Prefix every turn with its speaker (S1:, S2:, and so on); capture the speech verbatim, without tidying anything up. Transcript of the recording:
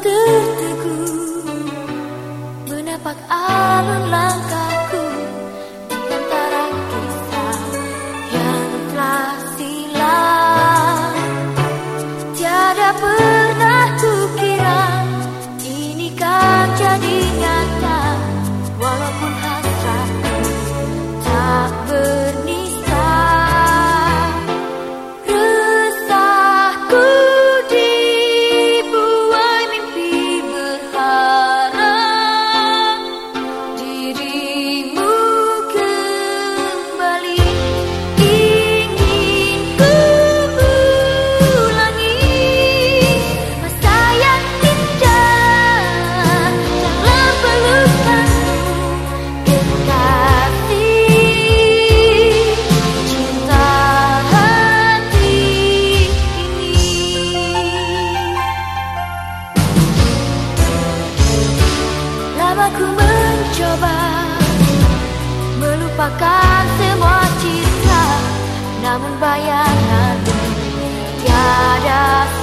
S1: tertegun menapak alun langkahku di antara kisah yang telah silam. Tiada pernah kukira ini kan jadi nyata, walaupun hasratku tak bernista. Resahku dibuai mimpi berharap dirimu kembali. Ingin ku ulangi masa yang indah dalam pelukanmu, kekasih cinta hati ini. Lama ku mencoba melupakan semua cinta, namun bayanganmu tiada